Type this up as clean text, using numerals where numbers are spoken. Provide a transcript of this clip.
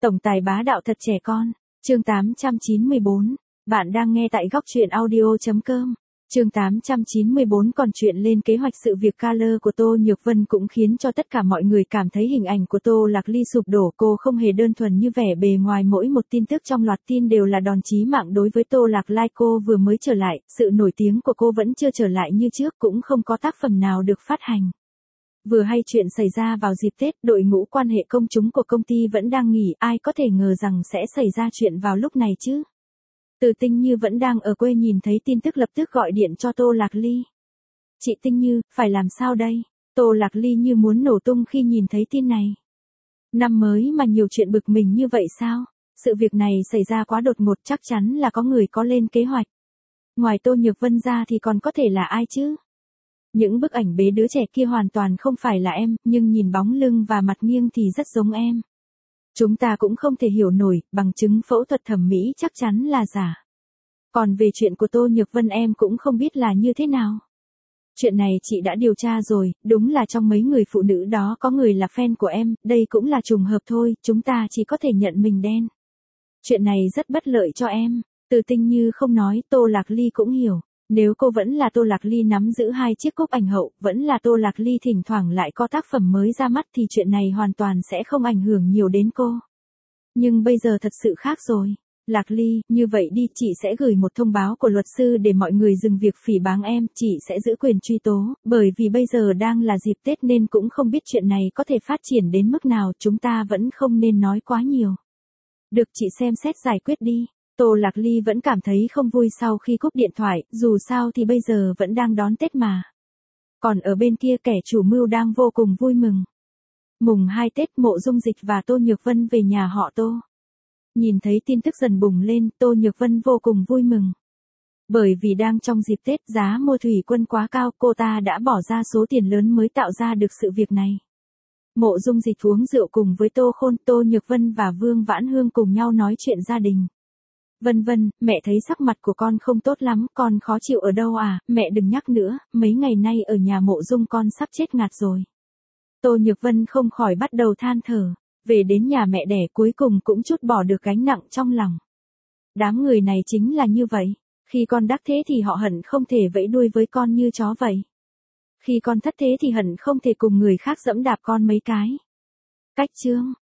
Tổng tài bá đạo thật trẻ con. Chương 894. Bạn đang nghe tại góc truyện audio.com. Chương 894 còn chuyện lên kế hoạch sự việc Color của Tô Nhược Vân cũng khiến cho tất cả mọi người cảm thấy hình ảnh của Tô Lạc Ly sụp đổ. Cô không hề đơn thuần như vẻ bề ngoài, mỗi một tin tức trong loạt tin đều là đòn chí mạng đối với Tô Lạc Lai. Cô vừa mới trở lại, sự nổi tiếng của cô vẫn chưa trở lại như trước, cũng không có tác phẩm nào được phát hành. Vừa hay chuyện xảy ra vào dịp Tết, đội ngũ quan hệ công chúng của công ty vẫn đang nghỉ, ai có thể ngờ rằng sẽ xảy ra chuyện vào lúc này chứ. Từ Tinh Như vẫn đang ở quê nhìn thấy tin tức lập tức gọi điện cho Tô Lạc Ly. Chị Tinh Như, phải làm sao đây? Tô Lạc Ly như muốn nổ tung khi nhìn thấy tin này. Năm mới mà nhiều chuyện bực mình như vậy sao? Sự việc này xảy ra quá đột ngột, chắc chắn là có người có lên kế hoạch. Ngoài Tô Nhược Vân ra thì còn có thể là ai chứ? Những bức ảnh bế đứa trẻ kia hoàn toàn không phải là em, nhưng nhìn bóng lưng và mặt nghiêng thì rất giống em. Chúng ta cũng không thể hiểu nổi, bằng chứng phẫu thuật thẩm mỹ chắc chắn là giả. Còn về chuyện của Tô Nhược Vân em cũng không biết là như thế nào. Chuyện này chị đã điều tra rồi, đúng là trong mấy người phụ nữ đó có người là fan của em, đây cũng là trùng hợp thôi, chúng ta chỉ có thể nhận mình đen. Chuyện này rất bất lợi cho em. Từ Tinh Như không nói, Tô Lạc Ly cũng hiểu. Nếu cô vẫn là Tô Lạc Ly nắm giữ 2 chiếc cúp ảnh hậu, vẫn là Tô Lạc Ly thỉnh thoảng lại có tác phẩm mới ra mắt thì chuyện này hoàn toàn sẽ không ảnh hưởng nhiều đến cô. Nhưng bây giờ thật sự khác rồi. Lạc Ly, như vậy đi, chị sẽ gửi một thông báo của luật sư để mọi người dừng việc phỉ báng em, chị sẽ giữ quyền truy tố, bởi vì bây giờ đang là dịp Tết nên cũng không biết chuyện này có thể phát triển đến mức nào, chúng ta vẫn không nên nói quá nhiều. Được, chị xem xét giải quyết đi. Tô Lạc Ly vẫn cảm thấy không vui sau khi cúp điện thoại, dù sao thì bây giờ vẫn đang đón Tết mà. Còn ở bên kia kẻ chủ mưu đang vô cùng vui mừng. Mùng 2 Tết, Mộ Dung Dịch và Tô Nhược Vân về nhà họ Tô. Nhìn thấy tin tức dần bùng lên, Tô Nhược Vân vô cùng vui mừng. Bởi vì đang trong dịp Tết, giá mua thủy quân quá cao, cô ta đã bỏ ra số tiền lớn mới tạo ra được sự việc này. Mộ Dung Dịch uống rượu cùng với Tô Khôn, Tô Nhược Vân và Vương Vãn Hương cùng nhau nói chuyện gia đình. Vân Vân, mẹ thấy sắc mặt của con không tốt lắm, con khó chịu ở đâu à, mẹ đừng nhắc nữa, mấy ngày nay ở nhà Mộ Dung con sắp chết ngạt rồi. Tô Nhược Vân không khỏi bắt đầu than thở, về đến nhà mẹ đẻ cuối cùng cũng chút bỏ được gánh nặng trong lòng. Đám người này chính là như vậy, khi con đắc thế thì họ hận không thể vẫy đuôi với con như chó vậy. Khi con thất thế thì hận không thể cùng người khác giẫm đạp con mấy cái. Cách chương.